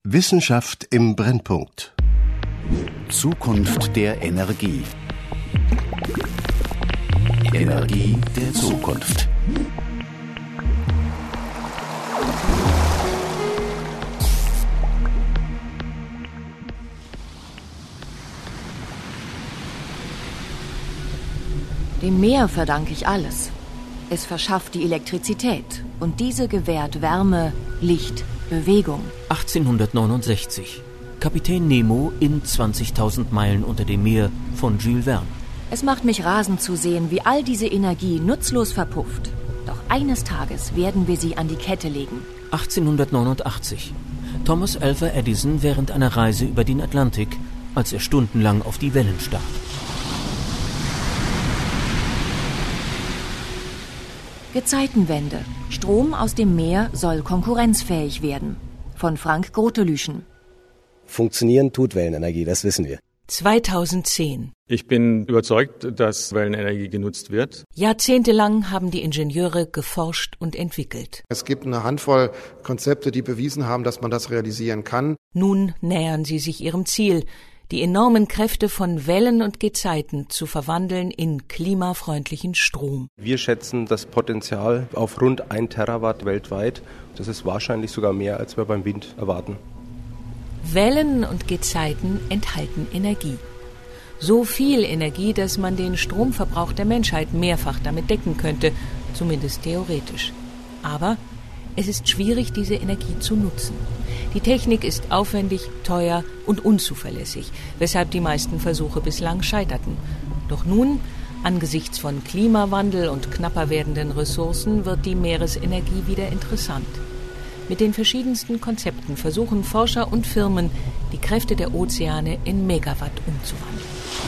Wissenschaft im Brennpunkt. Zukunft der Energie. Energie der Zukunft. Dem Meer verdanke ich alles. Es verschafft die Elektrizität und diese gewährt Wärme, Licht, Bewegung. 1869. Kapitän Nemo in 20.000 Meilen unter dem Meer von Jules Verne. Es macht mich rasend zu sehen, wie all diese Energie nutzlos verpufft. Doch eines Tages werden wir sie an die Kette legen. 1889. Thomas Alva Edison während einer Reise über den Atlantik, als er stundenlang auf die Wellen starrt. Gezeitenwende. Strom aus dem Meer soll konkurrenzfähig werden. Von Frank Grotelüschen. Funktionieren tut Wellenenergie, das wissen wir. 2010. Ich bin überzeugt, dass Wellenenergie genutzt wird. Jahrzehntelang haben die Ingenieure geforscht und entwickelt. Es gibt eine Handvoll Konzepte, die bewiesen haben, dass man das realisieren kann. Nun nähern sie sich ihrem Ziel, die enormen Kräfte von Wellen und Gezeiten zu verwandeln in klimafreundlichen Strom. Wir schätzen das Potenzial auf rund 1 Terawatt weltweit. Das ist wahrscheinlich sogar mehr, als wir beim Wind erwarten. Wellen und Gezeiten enthalten Energie. So viel Energie, dass man den Stromverbrauch der Menschheit mehrfach damit decken könnte, zumindest theoretisch. Aber es ist schwierig, diese Energie zu nutzen. Die Technik ist aufwendig, teuer und unzuverlässig, weshalb die meisten Versuche bislang scheiterten. Doch nun, angesichts von Klimawandel und knapper werdenden Ressourcen, wird die Meeresenergie wieder interessant. Mit den verschiedensten Konzepten versuchen Forscher und Firmen, die Kräfte der Ozeane in Megawatt umzuwandeln.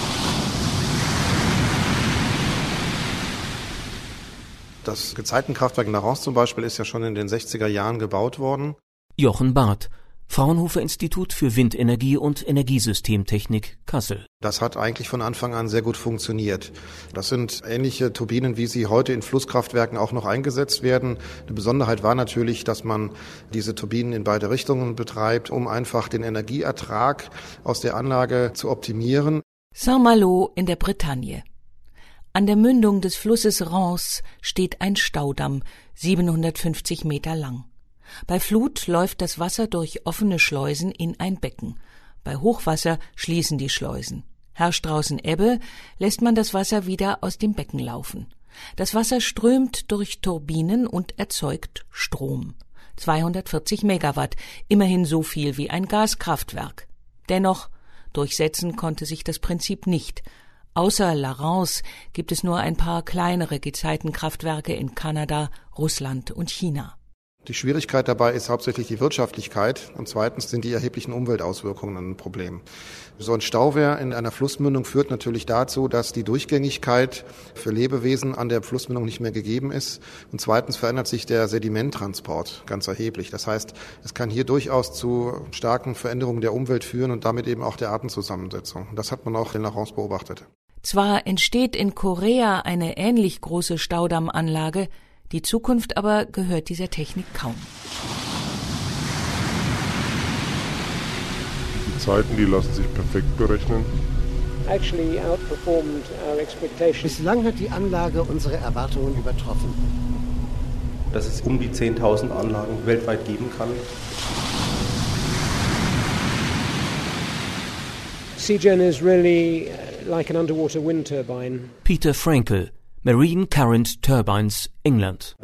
Das Gezeitenkraftwerk in Narons zum Beispiel ist ja schon in den 60er Jahren gebaut worden. Jochen Barth, Fraunhofer Institut für Windenergie und Energiesystemtechnik, Kassel. Das hat eigentlich von Anfang an sehr gut funktioniert. Das sind ähnliche Turbinen, wie sie heute in Flusskraftwerken auch noch eingesetzt werden. Eine Besonderheit war natürlich, dass man diese Turbinen in beide Richtungen betreibt, um einfach den Energieertrag aus der Anlage zu optimieren. Saint-Malo in der Bretagne. An der Mündung des Flusses Rance steht ein Staudamm, 750 Meter lang. Bei Flut läuft das Wasser durch offene Schleusen in ein Becken. Bei Hochwasser schließen die Schleusen. Herrscht draußen Ebbe, lässt man das Wasser wieder aus dem Becken laufen. Das Wasser strömt durch Turbinen und erzeugt Strom. 240 Megawatt, immerhin so viel wie ein Gaskraftwerk. Dennoch, durchsetzen konnte sich das Prinzip nicht. Außer La Rance gibt es nur ein paar kleinere Gezeitenkraftwerke in Kanada, Russland und China. Die Schwierigkeit dabei ist hauptsächlich die Wirtschaftlichkeit und zweitens sind die erheblichen Umweltauswirkungen ein Problem. So ein Stauwehr in einer Flussmündung führt natürlich dazu, dass die Durchgängigkeit für Lebewesen an der Flussmündung nicht mehr gegeben ist und zweitens verändert sich der Sedimenttransport ganz erheblich. Das heißt, es kann hier durchaus zu starken Veränderungen der Umwelt führen und damit eben auch der Artenzusammensetzung. Das hat man auch in La Rance beobachtet. Zwar entsteht in Korea eine ähnlich große Staudammanlage, die Zukunft aber gehört dieser Technik kaum. Die Zeiten, die lassen sich perfekt berechnen. Bislang hat die Anlage unsere Erwartungen übertroffen. Dass es um die 10.000 Anlagen weltweit geben kann. CGen is really like an underwater wind turbine. Peter Frankel, Marine Current Turbines, England.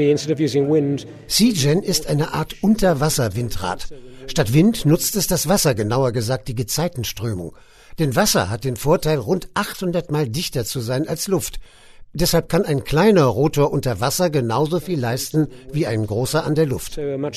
CGen ist eine Art Unterwasserwindrad. Statt Wind nutzt es das Wasser, genauer gesagt die Gezeitenströmung. Denn Wasser hat den Vorteil, rund 800 Mal dichter zu sein als Luft. Deshalb kann ein kleiner Rotor unter Wasser genauso viel leisten wie ein großer an der Luft.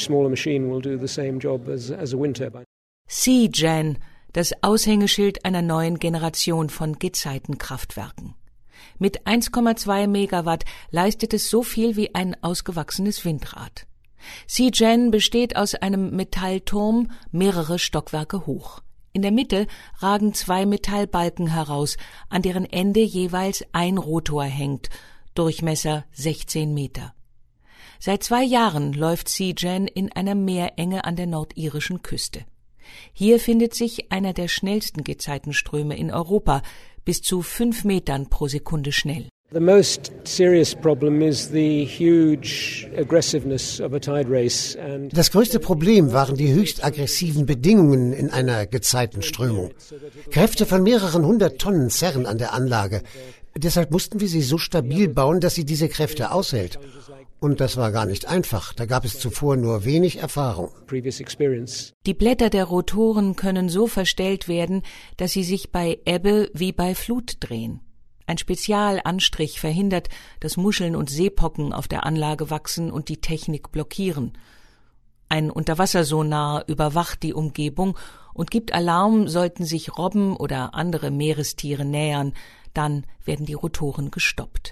CGen, das Aushängeschild einer neuen Generation von Gezeitenkraftwerken. Mit 1,2 Megawatt leistet es so viel wie ein ausgewachsenes Windrad. CGen besteht aus einem Metallturm, mehrere Stockwerke hoch. In der Mitte ragen 2 Metallbalken heraus, an deren Ende jeweils ein Rotor hängt, Durchmesser 16 Meter. Seit 2 Jahren läuft Sea-Gen in einer Meerenge an der nordirischen Küste. Hier findet sich einer der schnellsten Gezeitenströme in Europa, bis zu 5 Metern pro Sekunde schnell. The most serious problem is the huge aggressiveness of a tide race. Das größte Problem waren die höchst aggressiven Bedingungen in einer Gezeitenströmung. Kräfte von mehreren 100 Tonnen zerren an der Anlage. Deshalb mussten wir sie so stabil bauen, dass sie diese Kräfte aushält. Und das war gar nicht einfach, da gab es zuvor nur wenig Erfahrung. Die Blätter der Rotoren können so verstellt werden, dass sie sich bei Ebbe wie bei Flut drehen. Ein Spezialanstrich verhindert, dass Muscheln und Seepocken auf der Anlage wachsen und die Technik blockieren. Ein Unterwassersonar überwacht die Umgebung und gibt Alarm, sollten sich Robben oder andere Meerestiere nähern. Dann werden die Rotoren gestoppt.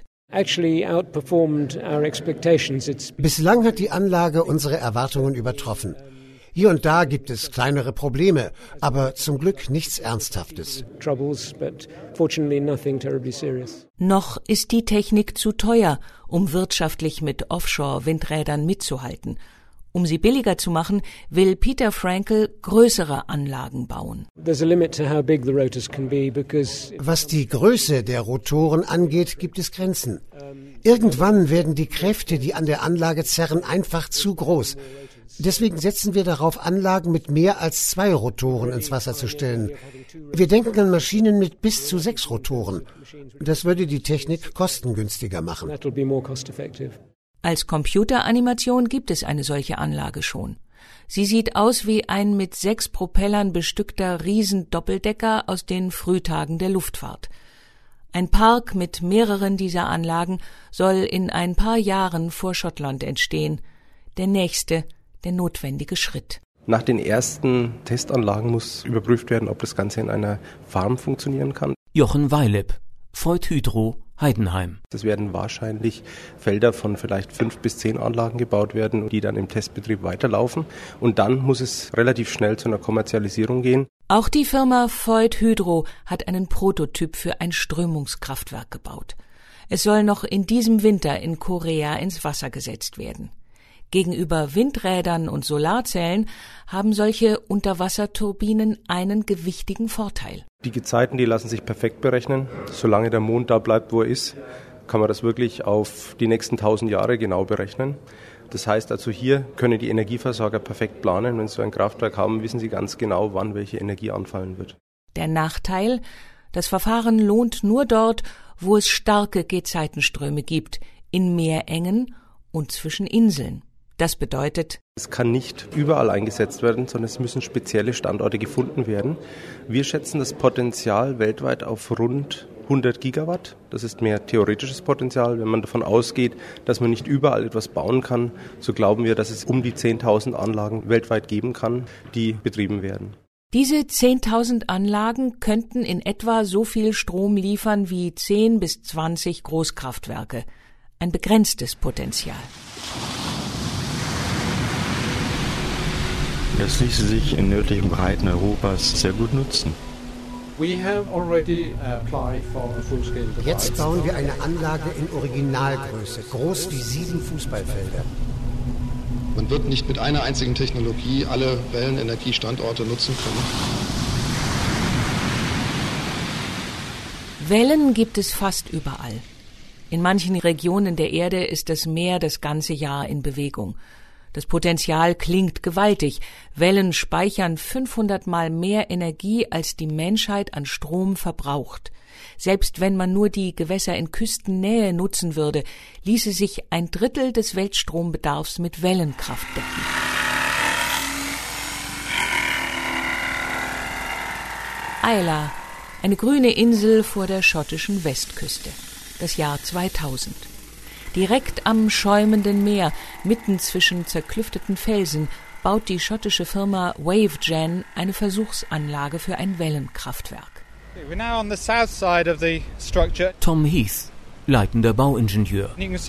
Bislang hat die Anlage unsere Erwartungen übertroffen. Hier und da gibt es kleinere Probleme, aber zum Glück nichts Ernsthaftes. Noch ist die Technik zu teuer, um wirtschaftlich mit Offshore-Windrädern mitzuhalten. Um sie billiger zu machen, will Peter Frankel größere Anlagen bauen. Was die Größe der Rotoren angeht, gibt es Grenzen. Irgendwann werden die Kräfte, die an der Anlage zerren, einfach zu groß. Deswegen setzen wir darauf, Anlagen mit mehr als 2 Rotoren ins Wasser zu stellen. Wir denken an Maschinen mit bis zu 6 Rotoren. Das würde die Technik kostengünstiger machen. Als Computeranimation gibt es eine solche Anlage schon. Sie sieht aus wie ein mit 6 Propellern bestückter Riesendoppeldecker aus den Frühtagen der Luftfahrt. Ein Park mit mehreren dieser Anlagen soll in ein paar Jahren vor Schottland entstehen. Der nächste, der notwendige Schritt. Nach den ersten Testanlagen muss überprüft werden, ob das Ganze in einer Farm funktionieren kann. Jochen Weileb, Voith Hydro, Heidenheim. Es werden wahrscheinlich Felder von vielleicht 5 bis 10 Anlagen gebaut werden, die dann im Testbetrieb weiterlaufen. Und dann muss es relativ schnell zu einer Kommerzialisierung gehen. Auch die Firma Voith Hydro hat einen Prototyp für ein Strömungskraftwerk gebaut. Es soll noch in diesem Winter in Korea ins Wasser gesetzt werden. Gegenüber Windrädern und Solarzellen haben solche Unterwasserturbinen einen gewichtigen Vorteil. Die Gezeiten, die lassen sich perfekt berechnen. Solange der Mond da bleibt, wo er ist, kann man das wirklich auf die nächsten 1000 Jahre genau berechnen. Das heißt also, hier können die Energieversorger perfekt planen. Wenn sie so ein Kraftwerk haben, wissen sie ganz genau, wann welche Energie anfallen wird. Der Nachteil: Das Verfahren lohnt nur dort, wo es starke Gezeitenströme gibt, in Meerengen und zwischen Inseln. Das bedeutet, es kann nicht überall eingesetzt werden, sondern es müssen spezielle Standorte gefunden werden. Wir schätzen das Potenzial weltweit auf rund 100 Gigawatt. Das ist mehr theoretisches Potenzial. Wenn man davon ausgeht, dass man nicht überall etwas bauen kann, so glauben wir, dass es um die 10.000 Anlagen weltweit geben kann, die betrieben werden. Diese 10.000 Anlagen könnten in etwa so viel Strom liefern wie 10 bis 20 Großkraftwerke. Ein begrenztes Potenzial. Das ließe sich in nördlichen Breiten Europas sehr gut nutzen. Jetzt bauen wir eine Anlage in Originalgröße, groß wie 7 Fußballfelder. Man wird nicht mit einer einzigen Technologie alle Wellenenergiestandorte nutzen können. Wellen gibt es fast überall. In manchen Regionen der Erde ist das Meer das ganze Jahr in Bewegung. Das Potenzial klingt gewaltig. Wellen speichern 500 Mal mehr Energie, als die Menschheit an Strom verbraucht. Selbst wenn man nur die Gewässer in Küstennähe nutzen würde, ließe sich 1/3 des Weltstrombedarfs mit Wellenkraft decken. Islay, eine grüne Insel vor der schottischen Westküste. Das Jahr 2000. Direkt am schäumenden Meer, mitten zwischen zerklüfteten Felsen, baut die schottische Firma WaveGen eine Versuchsanlage für ein Wellenkraftwerk. Tom Heath, leitender Bauingenieur.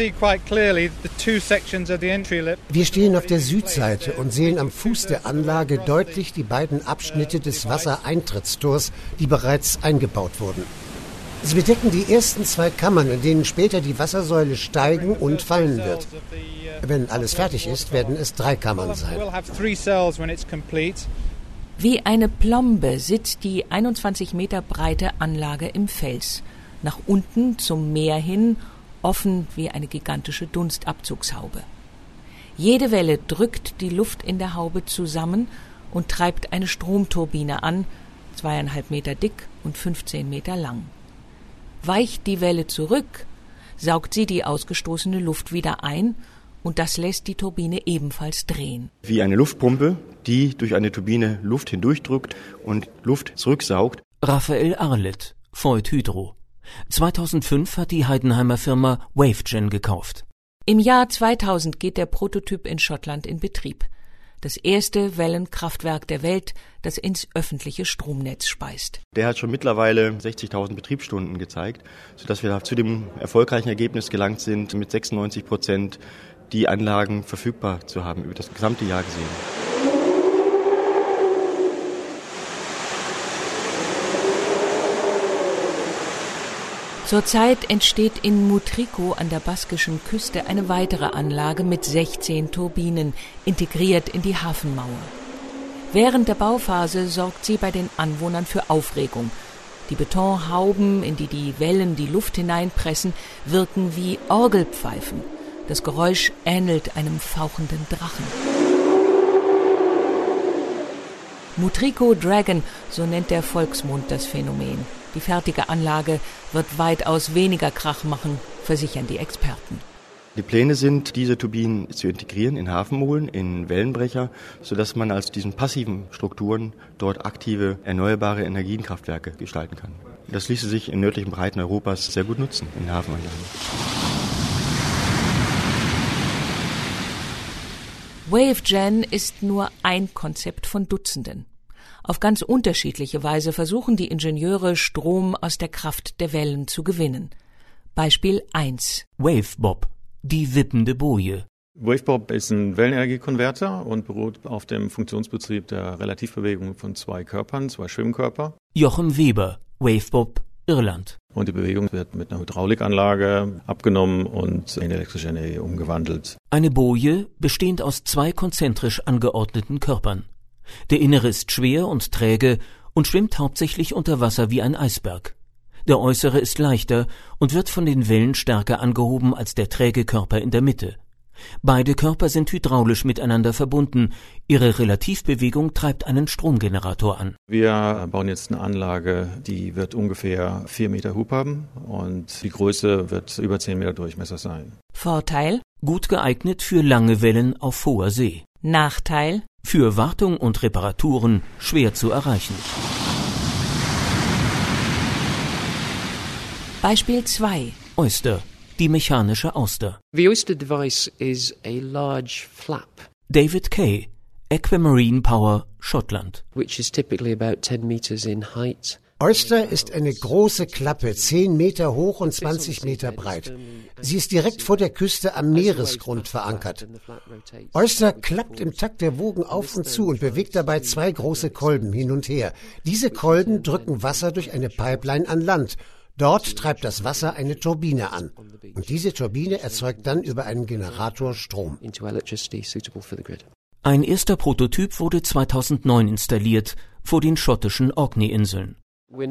Wir stehen auf der Südseite und sehen am Fuß der Anlage deutlich die beiden Abschnitte des Wassereintrittstors, die bereits eingebaut wurden. Sie bedecken die ersten 2 Kammern, in denen später die Wassersäule steigen und fallen wird. Wenn alles fertig ist, werden es 3 Kammern sein. Wie eine Plombe sitzt die 21 Meter breite Anlage im Fels. Nach unten zum Meer hin, offen wie eine gigantische Dunstabzugshaube. Jede Welle drückt die Luft in der Haube zusammen und treibt eine Stromturbine an, 2,5 Meter dick und 15 Meter lang. Weicht die Welle zurück, saugt sie die ausgestoßene Luft wieder ein und das lässt die Turbine ebenfalls drehen. Wie eine Luftpumpe, die durch eine Turbine Luft hindurchdrückt und Luft zurücksaugt. Raphael Arlett, Voith Hydro. 2005 hat die Heidenheimer Firma WaveGen gekauft. Im Jahr 2000 geht der Prototyp in Schottland in Betrieb. Das erste Wellenkraftwerk der Welt, das ins öffentliche Stromnetz speist. Der hat schon mittlerweile 60.000 Betriebsstunden gezeigt, sodass wir zu dem erfolgreichen Ergebnis gelangt sind, mit 96% die Anlagen verfügbar zu haben, über das gesamte Jahr gesehen. Zurzeit entsteht in Mutriku an der baskischen Küste eine weitere Anlage mit 16 Turbinen, integriert in die Hafenmauer. Während der Bauphase sorgt sie bei den Anwohnern für Aufregung. Die Betonhauben, in die die Wellen die Luft hineinpressen, wirken wie Orgelpfeifen. Das Geräusch ähnelt einem fauchenden Drachen. Mutriku Dragon, so nennt der Volksmund das Phänomen. Die fertige Anlage wird weitaus weniger Krach machen, versichern die Experten. Die Pläne sind, diese Turbinen zu integrieren in Hafenmolen, in Wellenbrecher, sodass man aus diesen passiven Strukturen dort aktive, erneuerbare Energienkraftwerke gestalten kann. Das ließe sich in nördlichen Breiten Europas sehr gut nutzen, in Hafenanlagen. WaveGen ist nur ein Konzept von Dutzenden. Auf ganz unterschiedliche Weise versuchen die Ingenieure, Strom aus der Kraft der Wellen zu gewinnen. Beispiel 1. Wavebob, die wippende Boje. Wavebob ist ein Wellenenergiekonverter und beruht auf dem Funktionsprinzip der Relativbewegung von 2 Körpern, 2 Schwimmkörper. Jochen Weber, Wavebob, Irland. Und die Bewegung wird mit einer Hydraulikanlage abgenommen und in elektrische Energie umgewandelt. Eine Boje bestehend aus 2 konzentrisch angeordneten Körpern. Der Innere ist schwer und träge und schwimmt hauptsächlich unter Wasser wie ein Eisberg. Der Äußere ist leichter und wird von den Wellen stärker angehoben als der träge Körper in der Mitte. Beide Körper sind hydraulisch miteinander verbunden. Ihre Relativbewegung treibt einen Stromgenerator an. Wir bauen jetzt eine Anlage, die wird ungefähr 4 Meter Hub haben und die Größe wird über 10 Meter Durchmesser sein. Vorteil? Gut geeignet für lange Wellen auf hoher See. Nachteil? Für Wartung und Reparaturen schwer zu erreichen. Beispiel 2. Oyster, die mechanische Auster. The Oyster device is a large flap. David Kay, Aquamarine Power, Schottland. Which is typically about 10 meters in height. Oyster ist eine große Klappe, 10 Meter hoch und 20 Meter breit. Sie ist direkt vor der Küste am Meeresgrund verankert. Oyster klappt im Takt der Wogen auf und zu und bewegt dabei 2 große Kolben hin und her. Diese Kolben drücken Wasser durch eine Pipeline an Land. Dort treibt das Wasser eine Turbine an. Und diese Turbine erzeugt dann über einen Generator Strom. Ein erster Prototyp wurde 2009 installiert vor den schottischen Orkney-Inseln. Im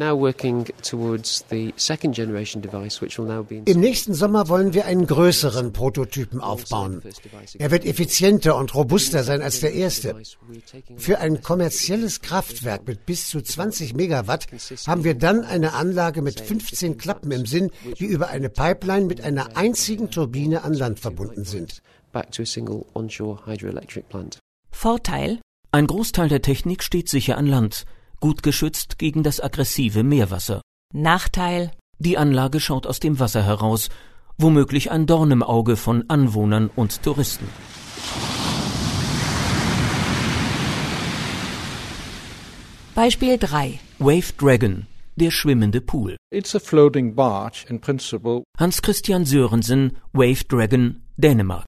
nächsten Sommer wollen wir einen größeren Prototypen aufbauen. Er wird effizienter und robuster sein als der erste. Für ein kommerzielles Kraftwerk mit bis zu 20 Megawatt haben wir dann eine Anlage mit 15 Klappen im Sinn, die über eine Pipeline mit einer einzigen Turbine an Land verbunden sind. Vorteil? Ein Großteil der Technik steht sicher an Land, gut geschützt gegen das aggressive Meerwasser. Nachteil? Die Anlage schaut aus dem Wasser heraus, womöglich ein Dorn im Auge von Anwohnern und Touristen. Beispiel 3. Wave Dragon, der schwimmende Pool. It's a floating barge in principle. Hans-Christian Sörensen, Wave Dragon, Dänemark.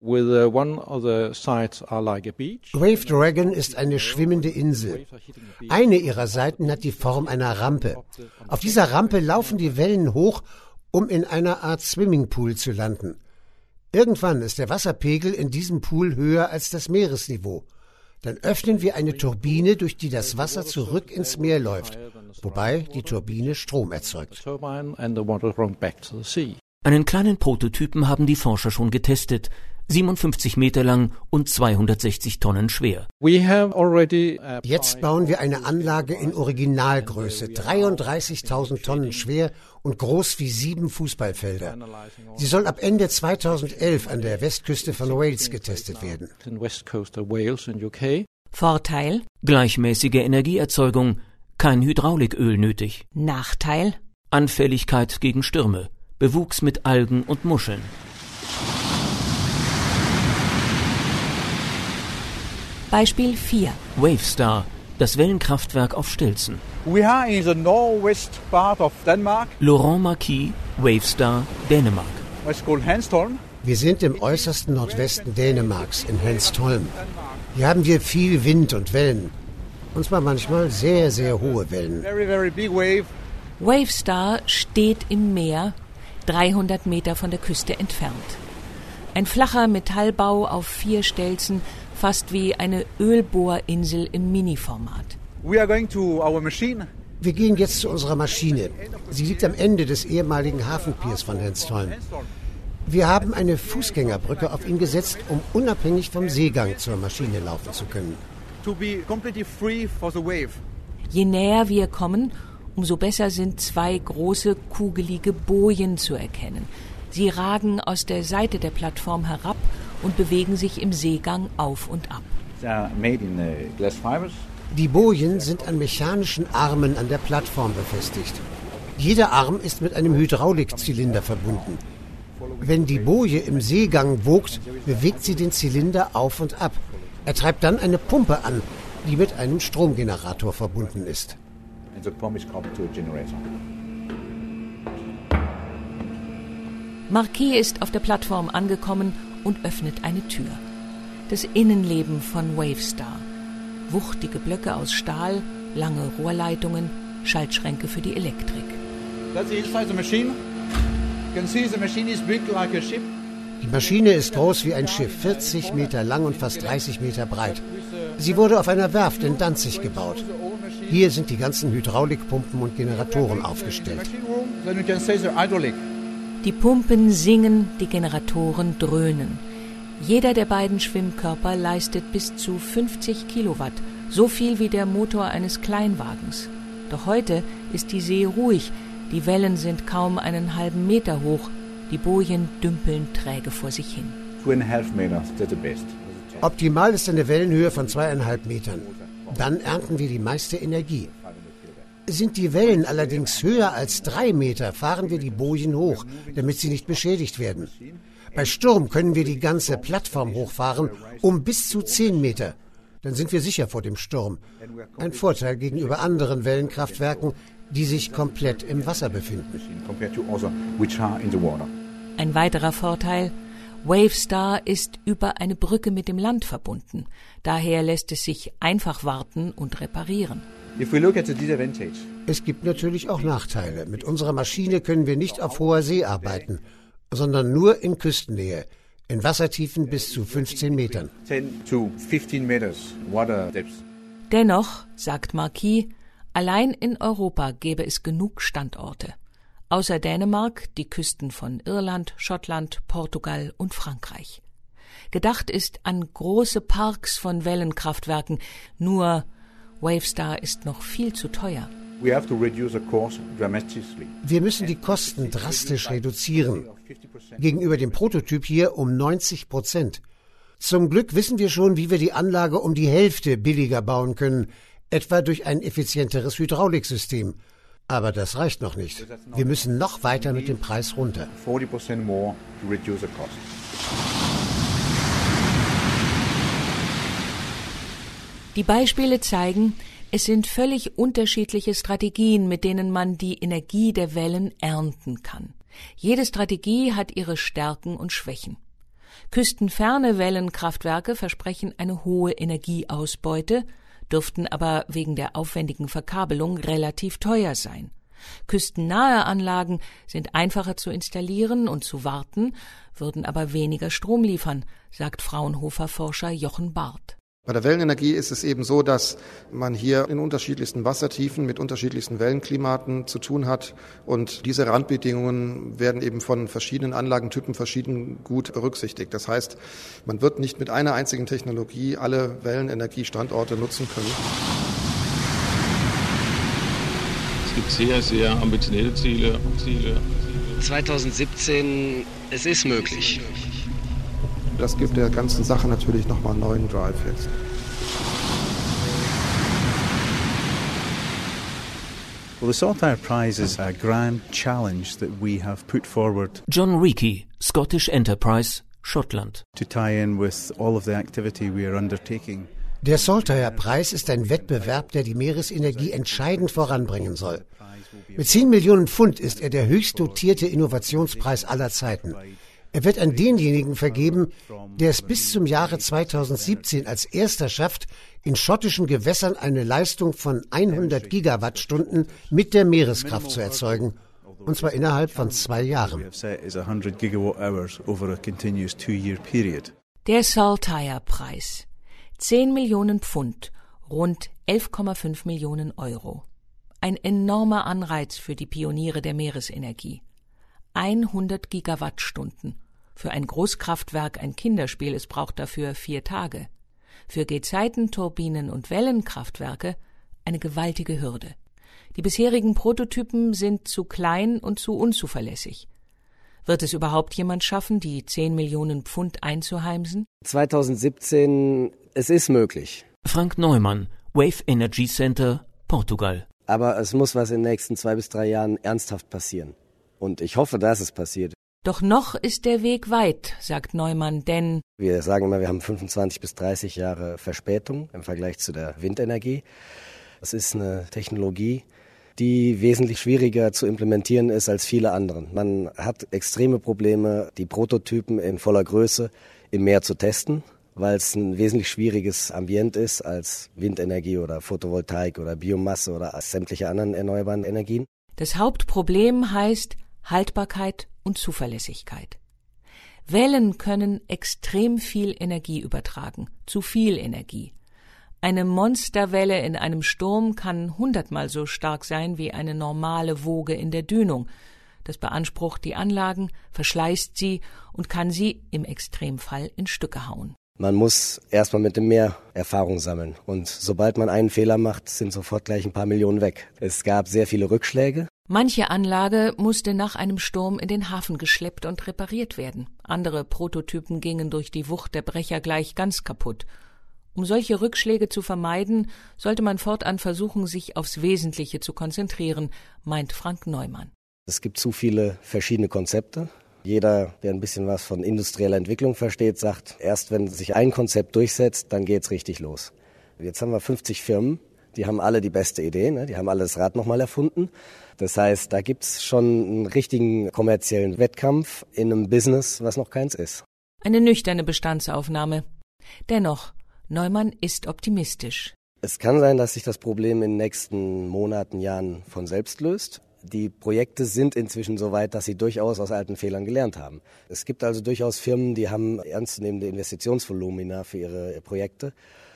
Wave Dragon ist eine schwimmende Insel. Eine ihrer Seiten hat die Form einer Rampe. Auf dieser Rampe laufen die Wellen hoch, um in einer Art Swimmingpool zu landen. Irgendwann ist der Wasserpegel in diesem Pool höher als das Meeresniveau. Dann öffnen wir eine Turbine, durch die das Wasser zurück ins Meer läuft, wobei die Turbine Strom erzeugt. Einen kleinen Prototypen haben die Forscher schon getestet, 57 Meter lang und 260 Tonnen schwer. Jetzt bauen wir eine Anlage in Originalgröße, 33.000 Tonnen schwer und groß wie 7 Fußballfelder. Sie soll ab Ende 2011 an der Westküste von Wales getestet werden. Vorteil: Gleichmäßige Energieerzeugung, kein Hydrauliköl nötig. Nachteil: Anfälligkeit gegen Stürme, Bewuchs mit Algen und Muscheln. Beispiel 4. Wavestar, das Wellenkraftwerk auf Stelzen. We are in the northwest part of Denmark. Laurent Marquis, Wavestar, Dänemark. It's called Hanstholm. Wir sind im äußersten Nordwesten Dänemarks, in Hanstholm. Hier haben wir viel Wind und Wellen. Und zwar manchmal sehr, sehr hohe Wellen. Very, very big wave. Wavestar steht im Meer, 300 Meter von der Küste entfernt. Ein flacher Metallbau auf 4 Stelzen, fast wie eine Ölbohrinsel im Mini-Format. We are going to our machine. Wir gehen jetzt zu unserer Maschine. Sie liegt am Ende des ehemaligen Hafenpiers von Hanstholm. Wir haben eine Fußgängerbrücke auf ihn gesetzt, um unabhängig vom Seegang zur Maschine laufen zu können. To be completely free for the wave. Je näher wir kommen, umso besser sind 2 große, kugelige Bojen zu erkennen. Sie ragen aus der Seite der Plattform herab und bewegen sich im Seegang auf und ab. Die Bojen sind an mechanischen Armen an der Plattform befestigt. Jeder Arm ist mit einem Hydraulikzylinder verbunden. Wenn die Boje im Seegang wogt, bewegt sie den Zylinder auf und ab. Er treibt dann eine Pumpe an, die mit einem Stromgenerator verbunden ist. Marquis ist auf der Plattform angekommen und öffnet eine Tür. Das Innenleben von Wavestar. Wuchtige Blöcke aus Stahl, lange Rohrleitungen, Schaltschränke für die Elektrik. That's inside the machine. You can see the machine is big like a ship. Die Maschine ist groß wie ein Schiff, 40 Meter lang und fast 30 Meter breit. Sie wurde auf einer Werft in Danzig gebaut. Hier sind die ganzen Hydraulikpumpen und Generatoren aufgestellt. Die Pumpen singen, die Generatoren dröhnen. Jeder der beiden Schwimmkörper leistet bis zu 50 Kilowatt, so viel wie der Motor eines Kleinwagens. Doch heute ist die See ruhig, die Wellen sind kaum einen halben Meter hoch, die Bojen dümpeln träge vor sich hin. 2,5 Meters, that's the best. Optimal ist eine Wellenhöhe von 2,5 Metern. Dann ernten wir die meiste Energie. Sind die Wellen allerdings höher als 3 Meter, fahren wir die Bojen hoch, damit sie nicht beschädigt werden. Bei Sturm können wir die ganze Plattform hochfahren, um bis zu 10 Meter. Dann sind wir sicher vor dem Sturm. Ein Vorteil gegenüber anderen Wellenkraftwerken, die sich komplett im Wasser befinden. Ein weiterer Vorteil: Wavestar ist über eine Brücke mit dem Land verbunden. Daher lässt es sich einfach warten und reparieren. Es gibt natürlich auch Nachteile. Mit unserer Maschine können wir nicht auf hoher See arbeiten, sondern nur in Küstennähe, in Wassertiefen bis zu 15 Metern. 10 to 15 meters water depth. Dennoch, sagt Marquis, allein in Europa gäbe es genug Standorte. Außer Dänemark die Küsten von Irland, Schottland, Portugal und Frankreich. Gedacht ist an große Parks von Wellenkraftwerken, nur Wavestar ist noch viel zu teuer. Wir müssen die Kosten drastisch reduzieren. Gegenüber dem Prototyp hier um 90%. Zum Glück wissen wir schon, wie wir die Anlage um die Hälfte billiger bauen können, etwa durch ein effizienteres Hydrauliksystem. Aber das reicht noch nicht. Wir müssen noch weiter mit dem Preis runter. 40% more to reduce the cost. Die Beispiele zeigen, es sind völlig unterschiedliche Strategien, mit denen man die Energie der Wellen ernten kann. Jede Strategie hat ihre Stärken und Schwächen. Küstenferne Wellenkraftwerke versprechen eine hohe Energieausbeute, dürften aber wegen der aufwendigen Verkabelung relativ teuer sein. Küstennahe Anlagen sind einfacher zu installieren und zu warten, würden aber weniger Strom liefern, sagt Fraunhofer-Forscher Jochen Barth. Bei der Wellenenergie ist es eben so, dass man hier in unterschiedlichsten Wassertiefen mit unterschiedlichsten Wellenklimaten zu tun hat. Und diese Randbedingungen werden eben von verschiedenen Anlagentypen verschieden gut berücksichtigt. Das heißt, man wird nicht mit einer einzigen Technologie alle Wellenenergiestandorte nutzen können. Es gibt sehr, sehr ambitionierte Ziele. 2017, es ist möglich. Das gibt der ganzen Sache natürlich nochmal einen neuen Drive jetzt. Well, the Saltire Prize is a grand challenge that we have put forward. John Reekie, Scottish Enterprise, Schottland. To tie in with all of the activity we are undertaking. Der Saltire-Preis ist ein Wettbewerb, der die Meeresenergie entscheidend voranbringen soll. Mit 10 Millionen Pfund ist er der höchst dotierte Innovationspreis aller Zeiten. Er wird an denjenigen vergeben, der es bis zum Jahre 2017 als erster schafft, in schottischen Gewässern eine Leistung von 100 Gigawattstunden mit der Meereskraft zu erzeugen, und zwar innerhalb von 2 Jahren. Der Saltire-Preis. 10 Millionen Pfund, rund 11,5 Millionen Euro. Ein enormer Anreiz für die Pioniere der Meeresenergie. 100 Gigawattstunden. Für ein Großkraftwerk ein Kinderspiel, es braucht dafür 4 Tage. Für Gezeitenturbinen und Wellenkraftwerke eine gewaltige Hürde. Die bisherigen Prototypen sind zu klein und zu unzuverlässig. Wird es überhaupt jemand schaffen, die 10 Millionen Pfund einzuheimsen? 2017, es ist möglich. Frank Neumann, Wave Energy Center, Portugal. Aber es muss was in den nächsten 2 bis 3 Jahren ernsthaft passieren. Und ich hoffe, dass es passiert. Doch noch ist der Weg weit, sagt Neumann, denn wir sagen immer, wir haben 25 bis 30 Jahre Verspätung im Vergleich zu der Windenergie. Es ist eine Technologie, die wesentlich schwieriger zu implementieren ist als viele anderen. Man hat extreme Probleme, die Prototypen in voller Größe im Meer zu testen, weil es ein wesentlich schwieriges Ambient ist als Windenergie oder Photovoltaik oder Biomasse oder sämtliche anderen erneuerbaren Energien. Das Hauptproblem heißt Haltbarkeit und Zuverlässigkeit. Wellen können extrem viel Energie übertragen, zu viel Energie. Eine Monsterwelle in einem Sturm kann 100-mal so stark sein wie eine normale Woge in der Dünung. Das beansprucht die Anlagen, verschleißt sie und kann sie im Extremfall in Stücke hauen. Man muss erstmal mit dem Meer Erfahrung sammeln. Und sobald man einen Fehler macht, sind sofort gleich ein paar Millionen weg. Es gab sehr viele Rückschläge. Manche Anlage musste nach einem Sturm in den Hafen geschleppt und repariert werden. Andere Prototypen gingen durch die Wucht der Brecher gleich ganz kaputt. Um solche Rückschläge zu vermeiden, sollte man fortan versuchen, sich aufs Wesentliche zu konzentrieren, meint Frank Neumann. Es gibt zu viele verschiedene Konzepte. Jeder, der ein bisschen was von industrieller Entwicklung versteht, sagt, erst wenn sich ein Konzept durchsetzt, dann geht's richtig los. Jetzt haben wir 50 Firmen, die haben alle die beste Idee, ne? Die haben alle das Rad nochmal erfunden. Das heißt, da gibt's schon einen richtigen kommerziellen Wettkampf in einem Business, was noch keins ist. Eine nüchterne Bestandsaufnahme. Dennoch, Neumann ist optimistisch. Es kann sein, dass sich das Problem in den nächsten Monaten, Jahren von selbst löst. Die Projekte sind inzwischen so weit, dass sie durchaus aus alten Fehlern gelernt haben. Es gibt also durchaus Firmen, die haben ernstzunehmende Investitionsvolumina für ihre Projekte.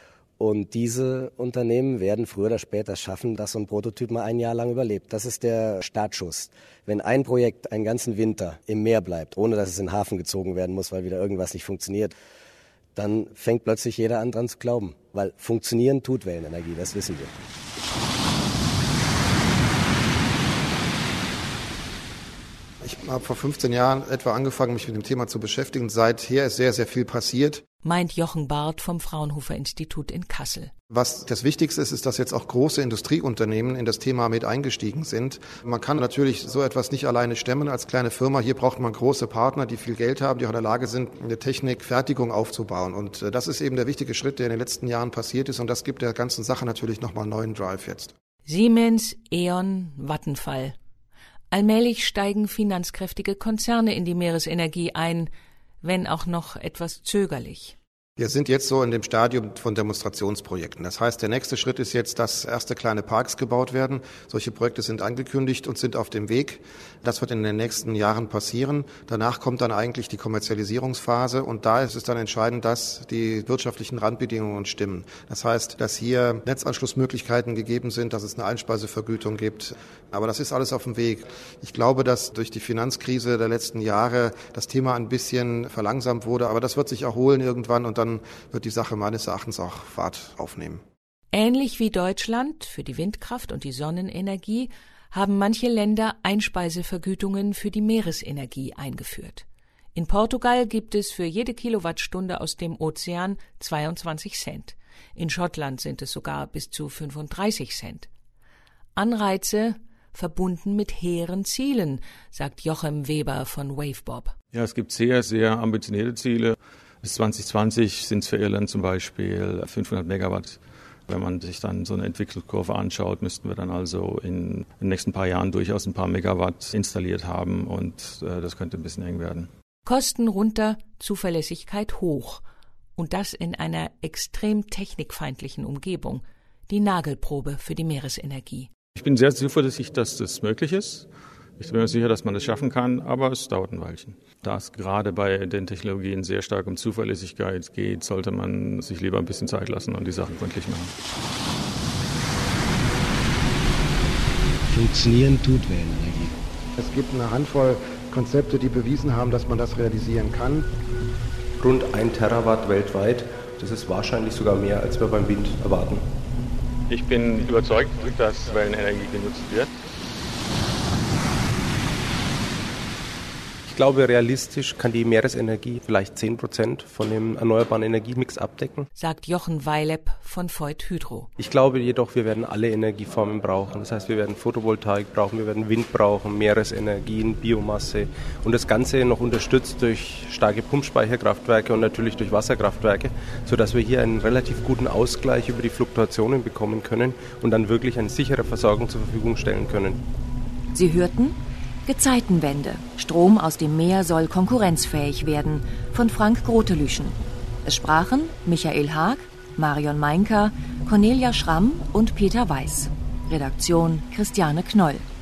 Und diese Unternehmen werden früher oder später schaffen, dass so ein Prototyp mal 1 Jahr lang überlebt. Das ist der Startschuss. Wenn ein Projekt einen ganzen Winter im Meer bleibt, ohne dass es in den Hafen gezogen werden muss, weil wieder irgendwas nicht funktioniert, dann fängt plötzlich jeder an, dran zu glauben. Weil funktionieren tut Wellenenergie, das wissen wir. Ich habe vor 15 Jahren etwa angefangen, mich mit dem Thema zu beschäftigen. Seither ist sehr, sehr viel passiert. Meint Jochen Barth vom Fraunhofer Institut in Kassel. Was das Wichtigste ist, ist, dass jetzt auch große Industrieunternehmen in das Thema mit eingestiegen sind. Man kann natürlich so etwas nicht alleine stemmen als kleine Firma. Hier braucht man große Partner, die viel Geld haben, die auch in der Lage sind, eine Technikfertigung aufzubauen. Und das ist eben der wichtige Schritt, der in den letzten Jahren passiert ist. Und das gibt der ganzen Sache natürlich nochmal einen neuen Drive jetzt. Siemens, E.ON, Vattenfall. Allmählich steigen finanzkräftige Konzerne in die Meeresenergie ein. wenn auch noch etwas zögerlich. Wir sind jetzt so in dem Stadium von Demonstrationsprojekten. Das heißt, der nächste Schritt ist jetzt, dass erste kleine Parks gebaut werden. Solche Projekte sind angekündigt und sind auf dem Weg. Das wird in den nächsten Jahren passieren. Danach kommt dann eigentlich die Kommerzialisierungsphase und da ist es dann entscheidend, dass die wirtschaftlichen Randbedingungen stimmen. Das heißt, dass hier Netzanschlussmöglichkeiten gegeben sind, dass es eine Einspeisevergütung gibt. Aber das ist alles auf dem Weg. Ich glaube, dass durch die Finanzkrise der letzten Jahre das Thema ein bisschen verlangsamt wurde, aber das wird sich erholen irgendwann und dann wird die Sache meines Erachtens auch Fahrt aufnehmen. Ähnlich wie Deutschland für die Windkraft und die Sonnenenergie haben manche Länder Einspeisevergütungen für die Meeresenergie eingeführt. In Portugal gibt es für jede Kilowattstunde aus dem Ozean 22 Cent. In Schottland sind es sogar bis zu 35 Cent. Anreize verbunden mit hehren Zielen, sagt Jochem Weber von Wavebob. Ja, es gibt sehr, sehr ambitionierte Ziele. Bis 2020 sind es für Irland zum Beispiel 500 Megawatt. Wenn man sich dann so eine Entwicklungskurve anschaut, müssten wir dann also in den nächsten paar Jahren durchaus ein paar Megawatt installiert haben und das könnte ein bisschen eng werden. Kosten runter, Zuverlässigkeit hoch. Und das in einer extrem technikfeindlichen Umgebung. Die Nagelprobe für die Meeresenergie. Ich bin sehr zuversichtlich, dass das möglich ist. Ich bin mir sicher, dass man das schaffen kann, aber es dauert ein Weilchen. Da es gerade bei den Technologien sehr stark um Zuverlässigkeit geht, sollte man sich lieber ein bisschen Zeit lassen und die Sachen gründlich machen. Funktionieren tut Wellenenergie. Es gibt eine Handvoll Konzepte, die bewiesen haben, dass man das realisieren kann. Rund 1 Terawatt weltweit, das ist wahrscheinlich sogar mehr, als wir beim Wind erwarten. Ich bin überzeugt, dass Wellenenergie genutzt wird. Ich glaube, realistisch kann die Meeresenergie vielleicht 10% von dem erneuerbaren Energiemix abdecken, sagt Jochen Weileb von Voith Hydro. Ich glaube jedoch, wir werden alle Energieformen brauchen. Das heißt, wir werden Photovoltaik brauchen, wir werden Wind brauchen, Meeresenergien, Biomasse und das Ganze noch unterstützt durch starke Pumpspeicherkraftwerke und natürlich durch Wasserkraftwerke, sodass wir hier einen relativ guten Ausgleich über die Fluktuationen bekommen können und dann wirklich eine sichere Versorgung zur Verfügung stellen können. Sie hörten Gezeitenwende. Strom aus dem Meer soll konkurrenzfähig werden, von Frank Grotelüschen. Es sprachen Michael Haag, Marion Meinker, Cornelia Schramm und Peter Weiß. Redaktion Christiane Knoll.